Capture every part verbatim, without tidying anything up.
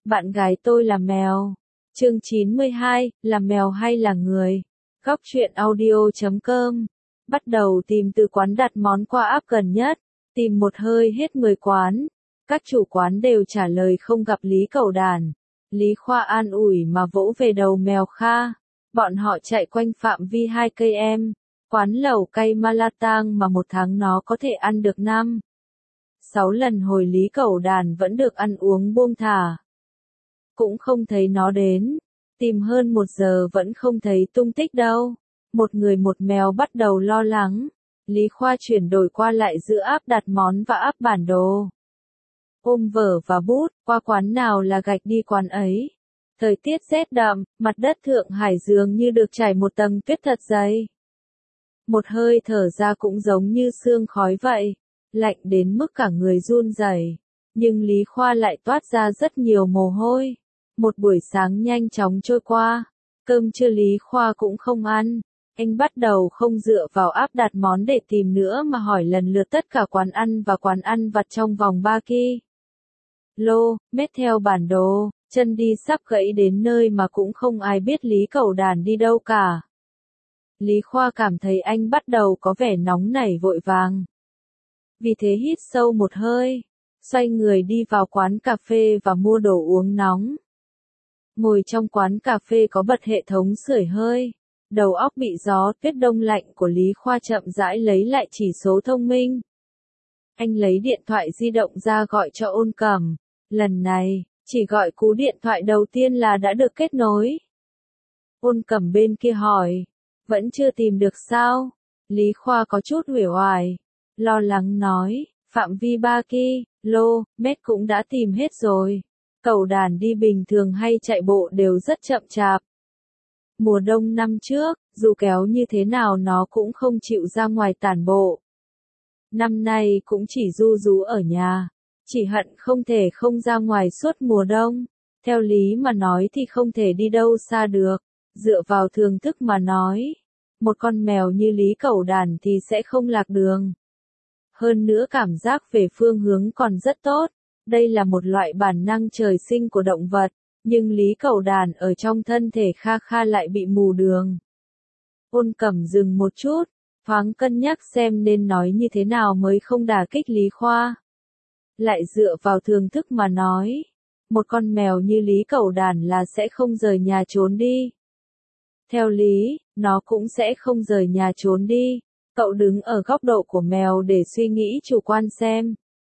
Bạn gái tôi là mèo. Chương chín mươi hai, là mèo hay là người? Góc truyện audio chấm com. Bắt đầu tìm từ quán đặt món qua app gần nhất. Tìm một hơi hết mười quán. Các chủ quán đều trả lời không gặp Lý Cẩu Đản. Lý Khoa an ủi mà vỗ về đầu mèo Kha. Bọn họ chạy quanh phạm vi hai cây em. Quán lẩu cay Malatang mà một tháng nó có thể ăn được năm sáu lần hồi Lý Cẩu Đản vẫn được ăn uống buông thả. Cũng không thấy nó đến. Tìm hơn một giờ vẫn không thấy tung tích đâu. Một người một mèo bắt đầu lo lắng. Lý Khoa chuyển đổi qua lại giữa app đặt món và app bản đồ. Ôm vở và bút, qua quán nào là gạch đi quán ấy. Thời tiết rét đậm, mặt đất Thượng Hải dường như được trải một tầng tuyết thật dày. Một hơi thở ra cũng giống như sương khói vậy, lạnh đến mức cả người run rẩy. Nhưng Lý Khoa lại toát ra rất nhiều mồ hôi. Một buổi sáng nhanh chóng trôi qua, cơm trưa Lý Khoa cũng không ăn. Anh bắt đầu không dựa vào app đặt món để tìm nữa mà hỏi lần lượt tất cả quán ăn và quán ăn vặt trong vòng ba ki lô mét theo bản đồ. Chân đi sắp gãy đến nơi mà cũng không ai biết Lý Cẩu Đản đi đâu cả. Lý Khoa cảm thấy anh bắt đầu có vẻ nóng nảy vội vàng. Vì thế hít sâu một hơi, xoay người đi vào quán cà phê và mua đồ uống nóng. Ngồi trong quán cà phê có bật hệ thống sưởi hơi. Đầu óc bị gió tuyết đông lạnh của Lý Khoa chậm rãi lấy lại chỉ số thông minh. Anh lấy điện thoại di động ra gọi cho Ôn Cẩm. Lần này, chỉ gọi cú điện thoại đầu tiên là đã được kết nối. Ôn Cẩm bên kia hỏi, vẫn chưa tìm được sao? Lý Khoa có chút uể oải, lo lắng nói, phạm vi ba ki lô mét cũng đã tìm hết rồi. Cẩu Đản đi bình thường hay chạy bộ đều rất chậm chạp. Mùa đông năm trước, dù kéo như thế nào nó cũng không chịu ra ngoài tản bộ. Năm nay cũng chỉ ru rú ở nhà. Chỉ hận không thể không ra ngoài suốt mùa đông. Theo lý mà nói thì không thể đi đâu xa được. Dựa vào thường thức mà nói, một con mèo như Lý Cẩu Đản thì sẽ không lạc đường. Hơn nữa cảm giác về phương hướng còn rất tốt. Đây là một loại bản năng trời sinh của động vật. Nhưng Lý Cẩu Đản ở trong thân thể Kha Kha lại bị mù đường. Ôn Cẩm dừng một chút, thoáng cân nhắc xem nên nói như thế nào mới không đả kích Lý Khoa. Lại dựa vào thường thức mà nói, một con mèo như Lý Cẩu Đản là sẽ không rời nhà trốn đi. Theo lý, nó cũng sẽ không rời nhà trốn đi. Cậu đứng ở góc độ của mèo để suy nghĩ chủ quan xem.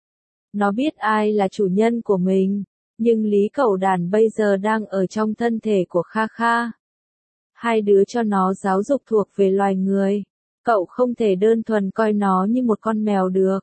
Nó biết ai là chủ nhân của mình. Nhưng Lý Cẩu Đản bây giờ đang ở trong thân thể của Kha Kha. Hai đứa cho nó giáo dục thuộc về loài người. Cậu không thể đơn thuần coi nó như một con mèo được.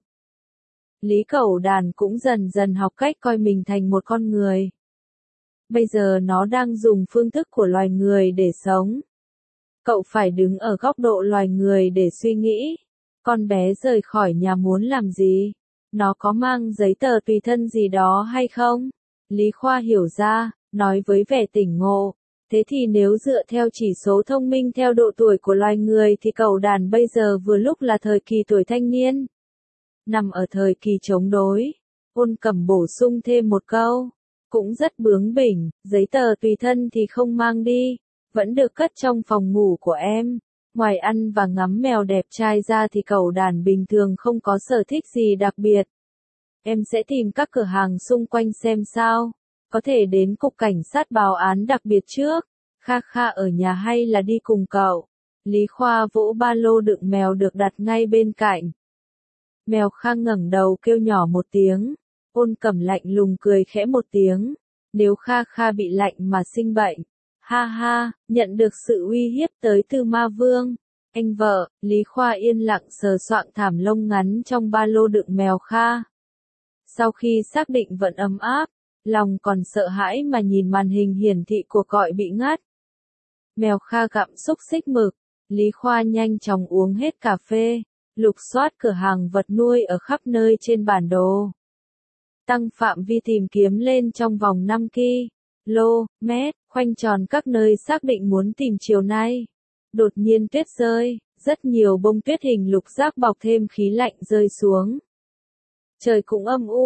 Lý Cẩu Đản cũng dần dần học cách coi mình thành một con người. Bây giờ nó đang dùng phương thức của loài người để sống. Cậu phải đứng ở góc độ loài người để suy nghĩ. Con bé rời khỏi nhà muốn làm gì? Nó có mang giấy tờ tùy thân gì đó hay không? Lý Khoa hiểu ra, nói với vẻ tỉnh ngộ. Thế thì nếu dựa theo chỉ số thông minh theo độ tuổi của loài người thì Cẩu Đản bây giờ vừa lúc là thời kỳ tuổi thanh niên. Nằm ở thời kỳ chống đối. Ôn Cẩm bổ sung thêm một câu. Cũng rất bướng bỉnh, giấy tờ tùy thân thì không mang đi. Vẫn được cất trong phòng ngủ của em. Ngoài ăn và ngắm mèo đẹp trai ra thì Cẩu Đản bình thường không có sở thích gì đặc biệt. Em sẽ tìm các cửa hàng xung quanh xem sao. Có thể đến cục cảnh sát báo án đặc biệt trước. Kha Kha ở nhà hay là đi cùng cậu? Lý Khoa vỗ ba lô đựng mèo được đặt ngay bên cạnh. Mèo Kha ngẩng đầu kêu nhỏ một tiếng. Ôn Cẩm lạnh lùng cười khẽ một tiếng. Nếu Kha Kha bị lạnh mà sinh bệnh. Ha ha, nhận được sự uy hiếp tới từ ma vương. Anh vợ, Lý Khoa yên lặng sờ soạng thảm lông ngắn trong ba lô đựng mèo Kha. Sau khi xác định vẫn ấm áp, lòng còn sợ hãi mà nhìn màn hình hiển thị cuộc gọi bị ngắt. Mèo Kha gặm xúc xích mực. Lý Khoa nhanh chóng uống hết cà phê, lục soát cửa hàng vật nuôi ở khắp nơi trên bản đồ. Tăng phạm vi tìm kiếm lên trong vòng năm ki lô mét, khoanh tròn các nơi xác định muốn tìm chiều nay. Đột nhiên tuyết rơi, rất nhiều bông tuyết hình lục giác bọc thêm khí lạnh rơi xuống. Trời cũng âm u,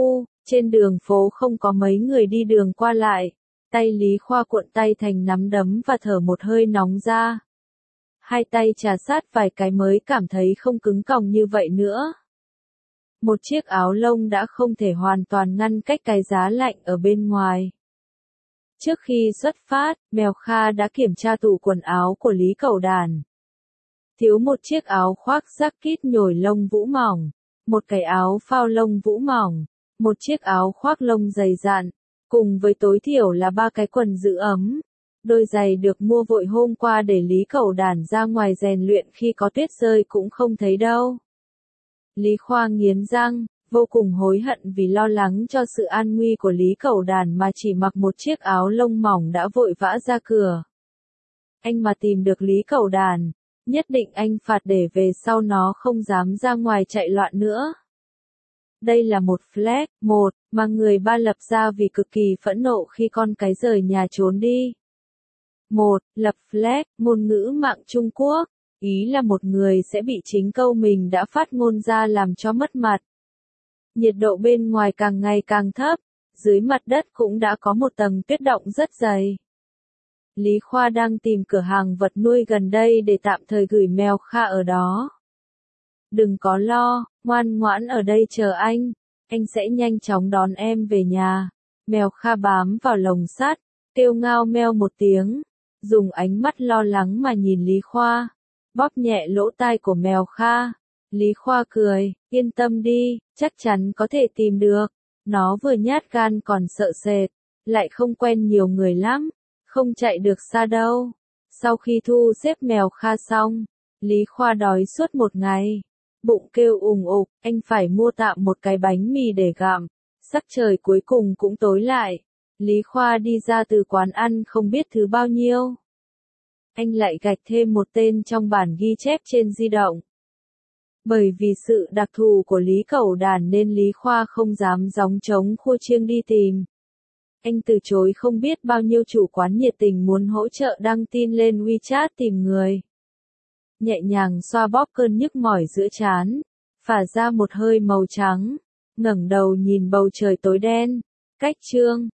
Trên đường phố không có mấy người đi đường qua lại. Tay Lý Khoa cuộn tay thành nắm đấm và thở một hơi nóng ra. Hai tay trà sát vài cái mới cảm thấy không cứng còng như vậy nữa. Một chiếc áo lông đã không thể hoàn toàn ngăn cách cái giá lạnh ở bên ngoài. Trước khi xuất phát, Mèo Kha đã kiểm tra tủ quần áo của Lý Cẩu Đàn. Thiếu một chiếc áo khoác jacket nhồi lông vũ mỏng, một cái áo phao lông vũ mỏng, một chiếc áo khoác lông dày dặn, cùng với tối thiểu là ba cái quần giữ ấm. Đôi giày được mua vội hôm qua để Lý Cẩu Đàn ra ngoài rèn luyện khi có tuyết rơi cũng không thấy đâu. Lý Khoa nghiến răng, vô cùng hối hận vì lo lắng cho sự an nguy của Lý Cẩu Đàn mà chỉ mặc một chiếc áo lông mỏng đã vội vã ra cửa. Anh mà tìm được Lý Cẩu Đàn, nhất định anh phạt để về sau nó không dám ra ngoài chạy loạn nữa. Đây là một flag, một, mà người ba lập ra vì cực kỳ phẫn nộ khi con cái rời nhà trốn đi. Một, lập flag, ngôn ngữ mạng Trung Quốc, ý là một người sẽ bị chính câu mình đã phát ngôn ra làm cho mất mặt. Nhiệt độ bên ngoài càng ngày càng thấp, dưới mặt đất cũng đã có một tầng tuyết động rất dày. Lý Khoa đang tìm cửa hàng vật nuôi gần đây để tạm thời gửi Mèo Kha ở đó. Đừng có lo, ngoan ngoãn ở đây chờ anh, anh sẽ nhanh chóng đón em về nhà. Mèo Kha bám vào lồng sắt, kêu ngao meo một tiếng, dùng ánh mắt lo lắng mà nhìn Lý Khoa, bóp nhẹ lỗ tai của Mèo Kha. Lý Khoa cười, yên tâm đi, chắc chắn có thể tìm được. Nó vừa nhát gan còn sợ sệt, lại không quen nhiều người lắm, không chạy được xa đâu. Sau khi thu xếp Mèo Kha xong, Lý Khoa đói suốt một ngày. Bụng kêu ùng ục, anh phải mua tạm một cái bánh mì để gặm. Sắc trời cuối cùng cũng tối lại. Lý Khoa đi ra từ quán ăn không biết thứ bao nhiêu. Anh lại gạch thêm một tên trong bản ghi chép trên di động. Bởi vì sự đặc thù của Lý Cẩu Đàn nên Lý Khoa không dám gióng trống khua chiêng đi tìm. Anh từ chối không biết bao nhiêu chủ quán nhiệt tình muốn hỗ trợ đăng tin lên WeChat tìm người. Nhẹ nhàng xoa bóp cơn nhức mỏi giữa trán, phả ra một hơi màu trắng, ngẩng đầu nhìn bầu trời tối đen. Cách chương